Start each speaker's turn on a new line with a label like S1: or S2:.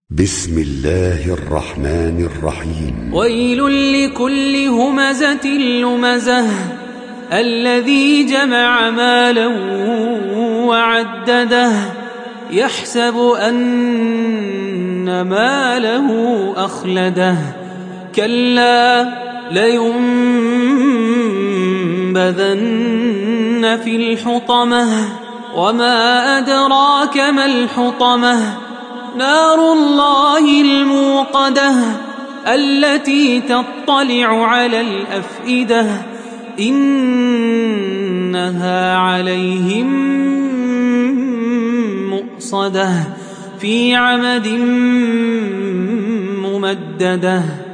S1: بسم الله الرحمن الرحيم.
S2: ويل لكل همزة لمزة الذي جمع مالا وعدده يحسب أن ماله أخلده كلا لينبذن في الحطمة وما أدراك ما الحطمة نار الله الموقدة التي تطلع على الأفئدة إنها عليهم مؤصدة في عمد ممددة.